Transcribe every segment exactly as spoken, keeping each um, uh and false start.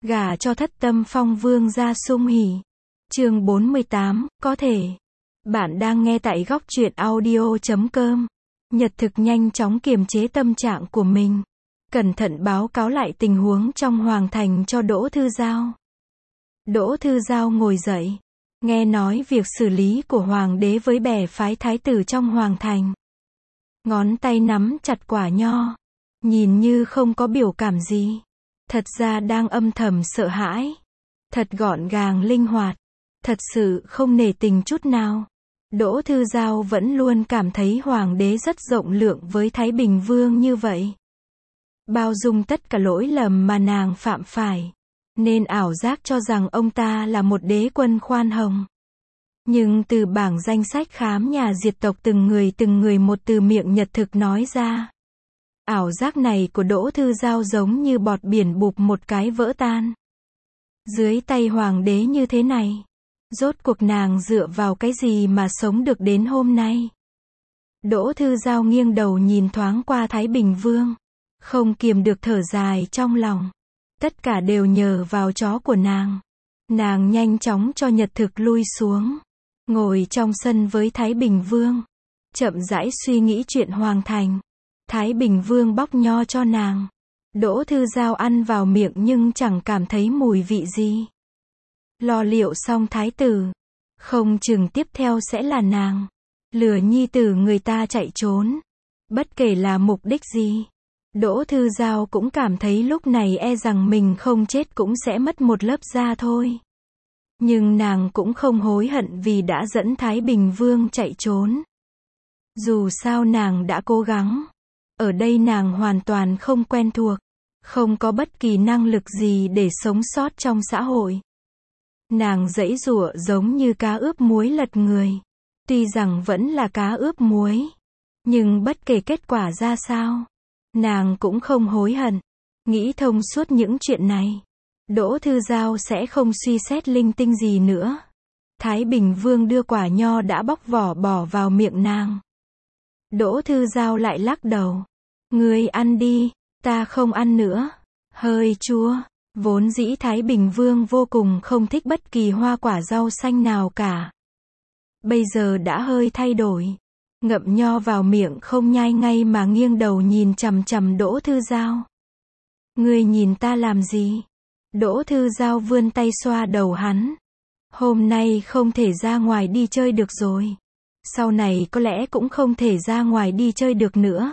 Gả cho thất tâm phong vương gia sung hỉ. Chương bốn mươi tám, có thể. Bạn đang nghe tại góc truyện audio chấm com. Nhật thực nhanh chóng kiềm chế tâm trạng của mình. Cẩn thận báo cáo lại tình huống trong hoàng thành cho Đỗ Thư Giao. Đỗ Thư Giao ngồi dậy. Nghe nói việc xử lý của hoàng đế với bè phái thái tử trong hoàng thành. Ngón tay nắm chặt quả nho. Nhìn như không có biểu cảm gì. Thật ra đang âm thầm sợ hãi. Thật gọn gàng linh hoạt. Thật sự không nể tình chút nào. Đỗ Thư Giao vẫn luôn cảm thấy hoàng đế rất rộng lượng với Thái Bình Vương như vậy. Bao dung tất cả lỗi lầm mà nàng phạm phải. Nên ảo giác cho rằng ông ta là một đế quân khoan hồng. Nhưng từ bảng danh sách khám nhà diệt tộc từng người từng người một từ miệng Nhật thực nói ra. Ảo giác này của Đỗ Thư Giao giống như bọt biển bụp một cái vỡ tan. Dưới tay hoàng đế như thế này. Rốt cuộc nàng dựa vào cái gì mà sống được đến hôm nay? Đỗ Thư Giao nghiêng đầu nhìn thoáng qua Thái Bình Vương. Không kiềm được thở dài trong lòng. Tất cả đều nhờ vào chó của nàng. Nàng nhanh chóng cho Nhật thực lui xuống. Ngồi trong sân với Thái Bình Vương. Chậm rãi suy nghĩ chuyện hoàng thành. Thái Bình Vương bóc nho cho nàng. Đỗ Thư Giao ăn vào miệng nhưng chẳng cảm thấy mùi vị gì. Lo liệu xong thái tử. Không chừng tiếp theo sẽ là nàng. Lừa nhi tử người ta chạy trốn. Bất kể là mục đích gì. Đỗ Thư Giao cũng cảm thấy lúc này e rằng mình không chết cũng sẽ mất một lớp da thôi. Nhưng nàng cũng không hối hận vì đã dẫn Thái Bình Vương chạy trốn. Dù sao nàng đã cố gắng. Ở đây nàng hoàn toàn không quen thuộc. Không có bất kỳ năng lực gì để sống sót trong xã hội. Nàng giãy giụa giống như cá ướp muối lật người. Tuy rằng vẫn là cá ướp muối. Nhưng bất kể kết quả ra sao. Nàng cũng không hối hận. Nghĩ thông suốt những chuyện này. Đỗ Thư Giao sẽ không suy xét linh tinh gì nữa. Thái Bình Vương đưa quả nho đã bóc vỏ bỏ vào miệng nàng. Đỗ Thư Giao lại lắc đầu. Ngươi ăn đi, ta không ăn nữa. Hơi chua. Vốn dĩ Thái Bình Vương vô cùng không thích bất kỳ hoa quả rau xanh nào cả. Bây giờ đã hơi thay đổi. Ngậm nho vào miệng không nhai ngay mà nghiêng đầu nhìn chằm chằm Đỗ Thư Giao. Ngươi nhìn ta làm gì? Đỗ Thư Giao vươn tay xoa đầu hắn. Hôm nay không thể ra ngoài đi chơi được rồi. Sau này có lẽ cũng không thể ra ngoài đi chơi được nữa.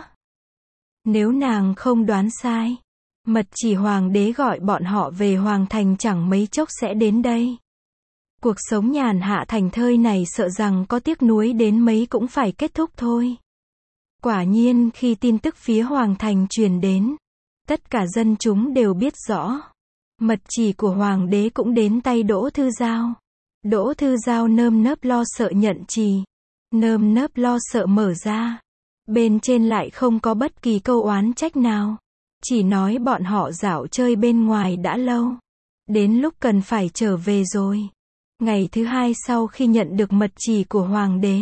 Nếu nàng không đoán sai. Mật chỉ hoàng đế gọi bọn họ về hoàng thành chẳng mấy chốc sẽ đến đây. Cuộc sống nhàn hạ thành thơi này sợ rằng có tiếc nuối đến mấy cũng phải kết thúc thôi. Quả nhiên khi tin tức phía hoàng thành truyền đến. Tất cả dân chúng đều biết rõ. Mật chỉ của hoàng đế cũng đến tay Đỗ Thư Giao. Đỗ Thư Giao nơm nớp lo sợ nhận trì. Nơm nớp lo sợ mở ra. Bên trên lại không có bất kỳ câu oán trách nào. Chỉ nói bọn họ dạo chơi bên ngoài đã lâu. Đến lúc cần phải trở về rồi. Ngày thứ hai sau khi nhận được mật chỉ của hoàng đế.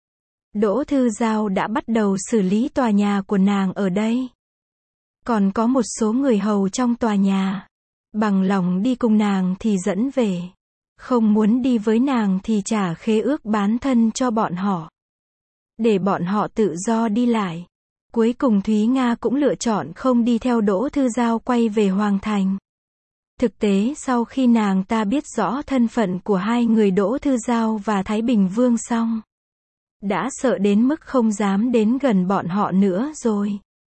Đỗ Thư Giao đã bắt đầu xử lý tòa nhà của nàng ở đây. Còn có một số người hầu trong tòa nhà. Bằng lòng đi cùng nàng thì dẫn về. Không muốn đi với nàng thì trả khế ước bán thân cho bọn họ. Để bọn họ tự do đi lại. Cuối cùng Thúy Nga cũng lựa chọn không đi theo Đỗ Thư Giao quay về hoàng thành. Thực tế sau khi nàng ta biết rõ thân phận của hai người Đỗ Thư Giao và Thái Bình Vương xong. Đã sợ đến mức không dám đến gần bọn họ nữa rồi.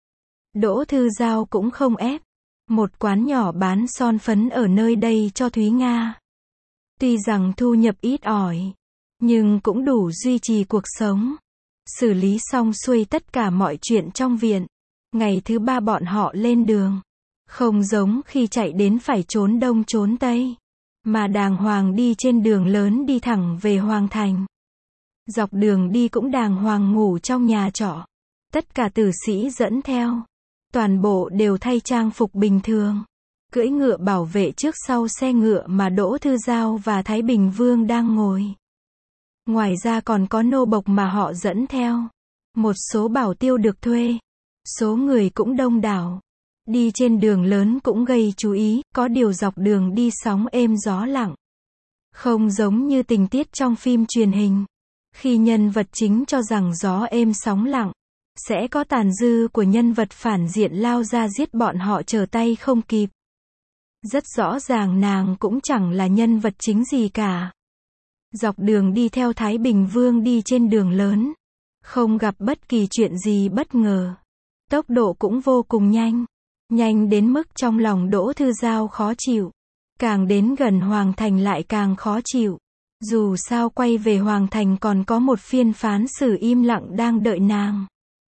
Đỗ Thư Giao cũng không ép. Một quán nhỏ bán son phấn ở nơi đây cho Thúy Nga. Tuy rằng thu nhập ít ỏi. Nhưng cũng đủ duy trì cuộc sống. Xử lý xong xuôi tất cả mọi chuyện trong viện. Ngày thứ ba bọn họ lên đường. Không giống khi chạy đến phải trốn đông trốn tây. Mà đàng hoàng đi trên đường lớn đi thẳng về hoàng thành. Dọc đường đi cũng đàng hoàng ngủ trong nhà trọ. Tất cả tử sĩ dẫn theo. Toàn bộ đều thay trang phục bình thường. Cưỡi ngựa bảo vệ trước sau xe ngựa mà Đỗ Thư Giao và Thái Bình Vương đang ngồi. Ngoài ra còn có nô bộc mà họ dẫn theo. Một số bảo tiêu được thuê. Số người cũng đông đảo. Đi trên đường lớn cũng gây chú ý, có điều dọc đường đi sóng êm gió lặng. Không giống như tình tiết trong phim truyền hình. Khi nhân vật chính cho rằng gió êm sóng lặng, sẽ có tàn dư của nhân vật phản diện lao ra giết bọn họ trở tay không kịp. Rất rõ ràng nàng cũng chẳng là nhân vật chính gì cả. Dọc đường đi theo Thái Bình Vương đi trên đường lớn, không gặp bất kỳ chuyện gì bất ngờ. Tốc độ cũng vô cùng nhanh. Nhanh đến mức trong lòng Đỗ Thư Giao khó chịu. Càng đến gần Hoàng Thành lại càng khó chịu. Dù sao quay về Hoàng Thành còn có một phiên phán xử im lặng đang đợi nàng.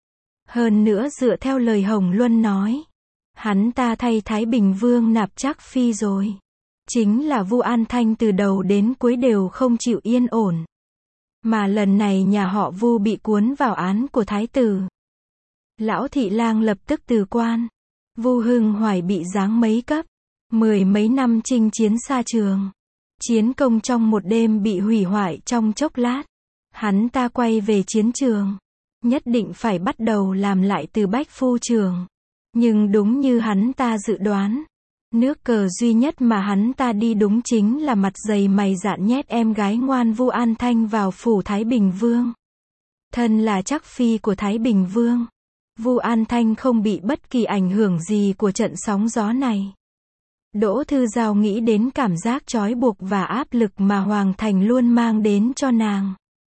Hơn nữa dựa theo lời Hồng Luân nói, hắn ta thay Thái Bình Vương nạp Trác Phi rồi. Chính là Vu An Thanh từ đầu đến cuối đều không chịu yên ổn. Mà lần này nhà họ Vu bị cuốn vào án của Thái tử. Lão thị lang lập tức từ quan. Vu Hưng Hoài bị giáng mấy cấp. Mười mấy năm chinh chiến xa trường. Chiến công trong một đêm bị hủy hoại trong chốc lát. Hắn ta quay về chiến trường. Nhất định phải bắt đầu làm lại từ Bách Phu Trường. Nhưng đúng như hắn ta dự đoán. Nước cờ duy nhất mà hắn ta đi đúng chính là mặt dày mày dạn nhét em gái ngoan Vu An Thanh vào phủ Thái Bình Vương. Thân là Trác Phi của Thái Bình Vương. Vu An Thanh không bị bất kỳ ảnh hưởng gì của trận sóng gió này. Đỗ Thư Giao nghĩ đến cảm giác trói buộc và áp lực mà Hoàng Thành luôn mang đến cho nàng.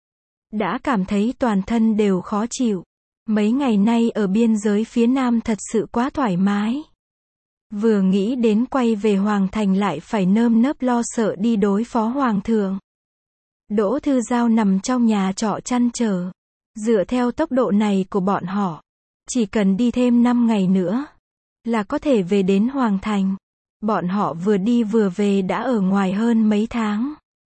Đã cảm thấy toàn thân đều khó chịu. Mấy ngày nay ở biên giới phía Nam thật sự quá thoải mái. Vừa nghĩ đến quay về Hoàng Thành lại phải nơm nớp lo sợ đi đối phó Hoàng thượng. Đỗ Thư Giao nằm trong nhà trọ trăn trở. Dựa theo tốc độ này của bọn họ, chỉ cần đi thêm năm ngày nữa, là có thể về đến Hoàng Thành. Bọn họ vừa đi vừa về đã ở ngoài hơn mấy tháng.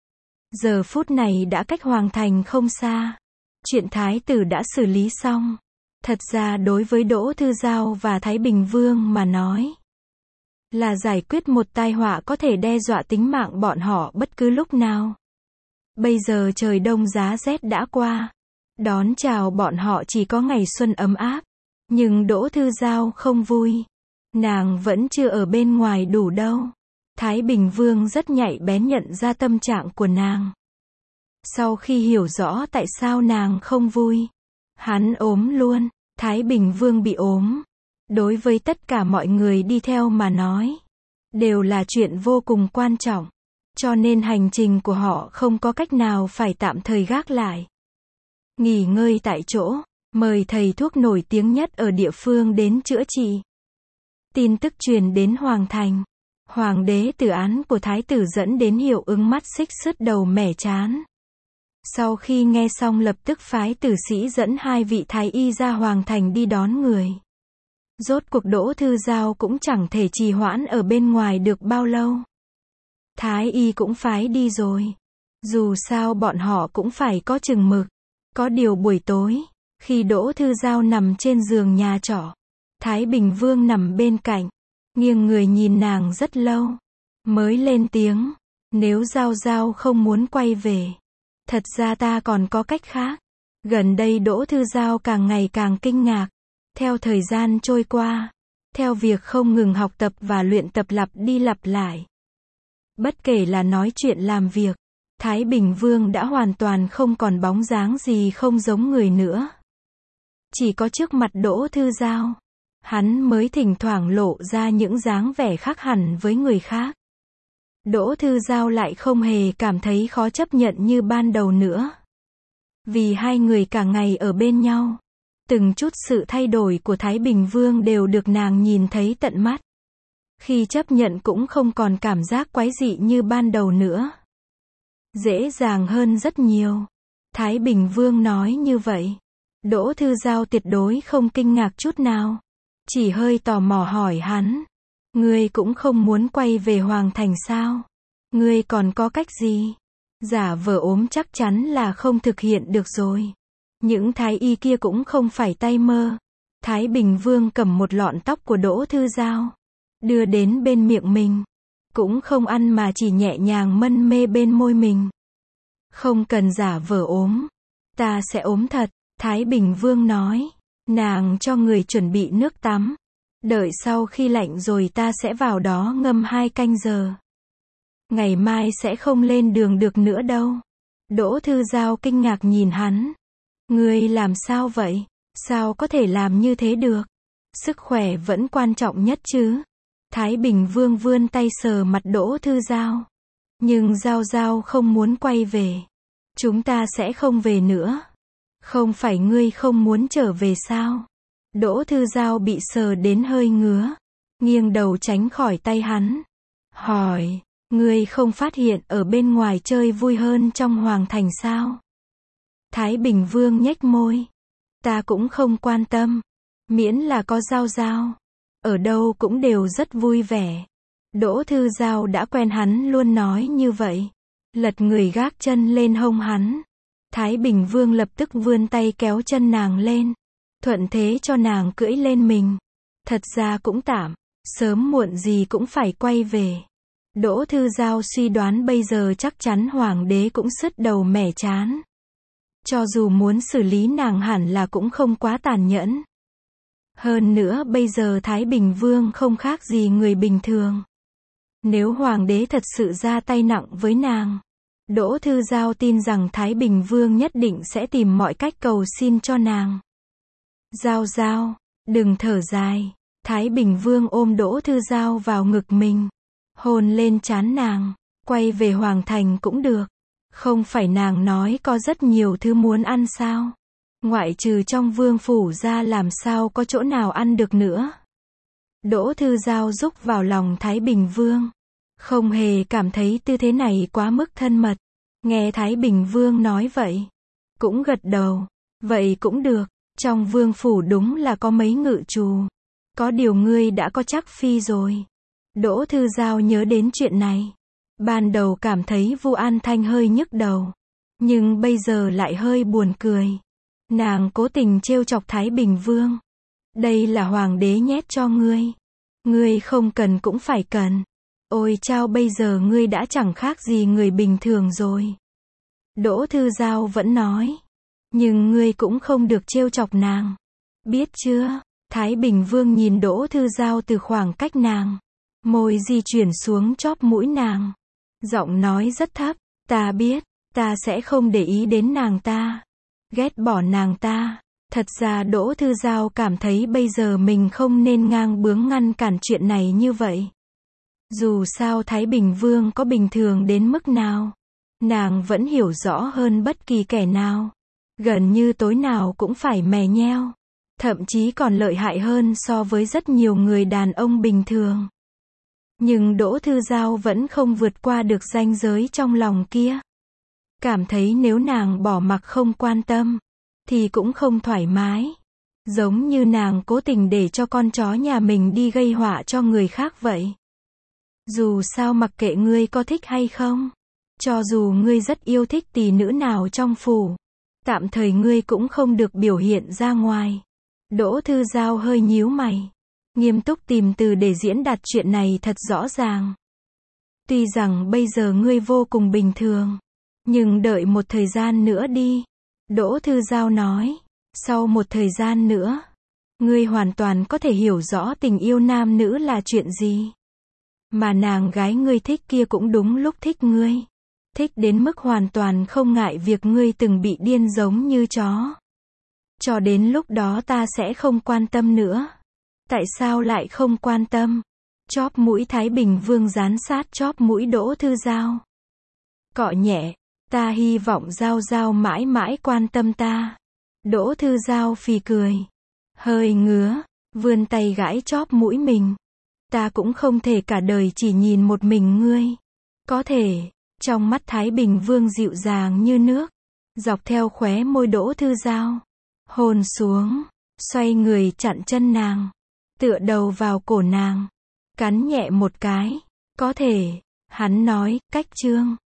Giờ phút này đã cách Hoàng Thành không xa. Chuyện Thái tử đã xử lý xong. Thật ra đối với Đỗ Thư Giao và Thái Bình Vương mà nói, là giải quyết một tai họa có thể đe dọa tính mạng bọn họ bất cứ lúc nào. Bây giờ trời đông giá rét đã qua. Đón chào bọn họ chỉ có ngày xuân ấm áp. Nhưng Đỗ Thư Giao không vui. Nàng vẫn chưa ở bên ngoài đủ đâu. Thái Bình Vương rất nhạy bén nhận ra tâm trạng của nàng. Sau khi hiểu rõ tại sao nàng không vui, hắn ốm luôn. Thái Bình Vương bị ốm. Đối với tất cả mọi người đi theo mà nói, đều là chuyện vô cùng quan trọng. Cho nên hành trình của họ không có cách nào phải tạm thời gác lại. Nghỉ ngơi tại chỗ, mời thầy thuốc nổi tiếng nhất ở địa phương đến chữa trị. Tin tức truyền đến Hoàng Thành. Hoàng đế tử án của Thái tử dẫn đến hiệu ứng mắt xích sứt đầu mẻ chán. Sau khi nghe xong lập tức phái tử sĩ dẫn hai vị thái y ra Hoàng Thành đi đón người. Rốt cuộc Đỗ Thư Giao cũng chẳng thể trì hoãn ở bên ngoài được bao lâu. Thái y cũng phái đi rồi. Dù sao bọn họ cũng phải có chừng mực. Có điều buổi tối, khi Đỗ Thư Giao nằm trên giường nhà trọ, Thái Bình Vương nằm bên cạnh, nghiêng người nhìn nàng rất lâu, mới lên tiếng, nếu Giao Giao không muốn quay về, thật ra ta còn có cách khác. Gần đây Đỗ Thư Giao càng ngày càng kinh ngạc. Theo thời gian trôi qua, theo việc không ngừng học tập và luyện tập lặp đi lặp lại. Bất kể là nói chuyện làm việc, Thái Bình Vương đã hoàn toàn không còn bóng dáng gì không giống người nữa. Chỉ có trước mặt Đỗ Thư Giao, hắn mới thỉnh thoảng lộ ra những dáng vẻ khác hẳn với người khác. Đỗ Thư Giao lại không hề cảm thấy khó chấp nhận như ban đầu nữa. Vì hai người cả ngày ở bên nhau, từng chút sự thay đổi của Thái Bình Vương đều được nàng nhìn thấy tận mắt. Khi chấp nhận cũng không còn cảm giác quái dị như ban đầu nữa. Dễ dàng hơn rất nhiều. Thái Bình Vương nói như vậy. Đỗ Thư Giao tuyệt đối không kinh ngạc chút nào. Chỉ hơi tò mò hỏi hắn. Ngươi cũng không muốn quay về Hoàng Thành sao? Ngươi còn có cách gì? Giả vờ ốm chắc chắn là không thực hiện được rồi. Những thái y kia cũng không phải tay mơ. Thái Bình Vương cầm một lọn tóc của Đỗ Thư Giao, đưa đến bên miệng mình. Cũng không ăn mà chỉ nhẹ nhàng mân mê bên môi mình. Không cần giả vờ ốm. Ta sẽ ốm thật, Thái Bình Vương nói. Nàng cho người chuẩn bị nước tắm. Đợi sau khi lạnh rồi ta sẽ vào đó ngâm hai canh giờ. Ngày mai sẽ không lên đường được nữa đâu. Đỗ Thư Giao kinh ngạc nhìn hắn. Ngươi làm sao vậy? Sao có thể làm như thế được? Sức khỏe vẫn quan trọng nhất chứ. Thái Bình Vương vươn tay sờ mặt Đỗ Thư Giao. Nhưng Giao Giao không muốn quay về. Chúng ta sẽ không về nữa. Không phải ngươi không muốn trở về sao? Đỗ Thư Giao bị sờ đến hơi ngứa. Nghiêng đầu tránh khỏi tay hắn. Hỏi, ngươi không phát hiện ở bên ngoài chơi vui hơn trong hoàng thành sao? Thái Bình Vương nhếch môi. Ta cũng không quan tâm. Miễn là có Giao Giao. Ở đâu cũng đều rất vui vẻ. Đỗ Thư Giao đã quen hắn luôn nói như vậy. Lật người gác chân lên hông hắn. Thái Bình Vương lập tức vươn tay kéo chân nàng lên. Thuận thế cho nàng cưỡi lên mình. Thật ra cũng tạm. Sớm muộn gì cũng phải quay về. Đỗ Thư Giao suy đoán bây giờ chắc chắn hoàng đế cũng sứt đầu mẻ chán. Cho dù muốn xử lý nàng hẳn là cũng không quá tàn nhẫn. Hơn nữa bây giờ Thái Bình Vương không khác gì người bình thường. Nếu hoàng đế thật sự ra tay nặng với nàng, Đỗ Thư Giao tin rằng Thái Bình Vương nhất định sẽ tìm mọi cách cầu xin cho nàng. Giao Giao, đừng thở dài. Thái Bình Vương ôm Đỗ Thư Giao vào ngực mình. Hôn lên trán nàng. Quay về hoàng thành cũng được. Không phải nàng nói có rất nhiều thứ muốn ăn sao? Ngoại trừ trong vương phủ ra làm sao có chỗ nào ăn được nữa? Đỗ Thư Giao rúc vào lòng Thái Bình Vương. Không hề cảm thấy tư thế này quá mức thân mật. Nghe Thái Bình Vương nói vậy. Cũng gật đầu. Vậy cũng được. Trong vương phủ đúng là có mấy ngự trù. Có điều ngươi đã có chắc phi rồi. Đỗ Thư Giao nhớ đến chuyện này. Ban đầu cảm thấy Vu An Thanh hơi nhức đầu. Nhưng bây giờ lại hơi buồn cười. Nàng cố tình trêu chọc Thái Bình Vương. Đây là hoàng đế nhét cho ngươi. Ngươi không cần cũng phải cần. Ôi chao, bây giờ ngươi đã chẳng khác gì người bình thường rồi. Đỗ Thư Giao vẫn nói. Nhưng ngươi cũng không được trêu chọc nàng. Biết chưa? Thái Bình Vương nhìn Đỗ Thư Giao từ khoảng cách nàng. Môi di chuyển xuống chóp mũi nàng. Giọng nói rất thấp. Ta biết, ta sẽ không để ý đến nàng ta. Ghét bỏ nàng ta. Thật ra Đỗ Thư Giao cảm thấy bây giờ mình không nên ngang bướng ngăn cản chuyện này như vậy. Dù sao Thái Bình Vương có bình thường đến mức nào, nàng vẫn hiểu rõ hơn bất kỳ kẻ nào. Gần như tối nào cũng phải mè nheo. Thậm chí còn lợi hại hơn so với rất nhiều người đàn ông bình thường. Nhưng Đỗ Thư Giao vẫn không vượt qua được ranh giới trong lòng kia. Cảm thấy nếu nàng bỏ mặc không quan tâm, thì cũng không thoải mái. Giống như nàng cố tình để cho con chó nhà mình đi gây họa cho người khác vậy. Dù sao mặc kệ ngươi có thích hay không, cho dù ngươi rất yêu thích tỷ nữ nào trong phủ, tạm thời ngươi cũng không được biểu hiện ra ngoài. Đỗ Thư Giao hơi nhíu mày, nghiêm túc tìm từ để diễn đạt chuyện này thật rõ ràng. Tuy rằng bây giờ ngươi vô cùng bình thường, nhưng đợi một thời gian nữa đi. Đỗ Thư Giao nói, sau một thời gian nữa, ngươi hoàn toàn có thể hiểu rõ tình yêu nam nữ là chuyện gì. Mà nàng gái ngươi thích kia cũng đúng lúc thích ngươi. Thích đến mức hoàn toàn không ngại việc ngươi từng bị điên giống như chó. Cho đến lúc đó ta sẽ không quan tâm nữa. Tại sao lại không quan tâm? Chóp mũi Thái Bình Vương dán sát chóp mũi Đỗ Thư Giao. Cọ nhẹ, ta hy vọng Giao Giao mãi mãi quan tâm ta. Đỗ Thư Giao phì cười. Hơi ngứa, vươn tay gãi chóp mũi mình. Ta cũng không thể cả đời chỉ nhìn một mình ngươi. Có thể, trong mắt Thái Bình Vương dịu dàng như nước. Dọc theo khóe môi Đỗ Thư Giao. Hôn xuống, xoay người chặn chân nàng. Tựa đầu vào cổ nàng. Cắn nhẹ một cái. Có thể, hắn nói, cách chương.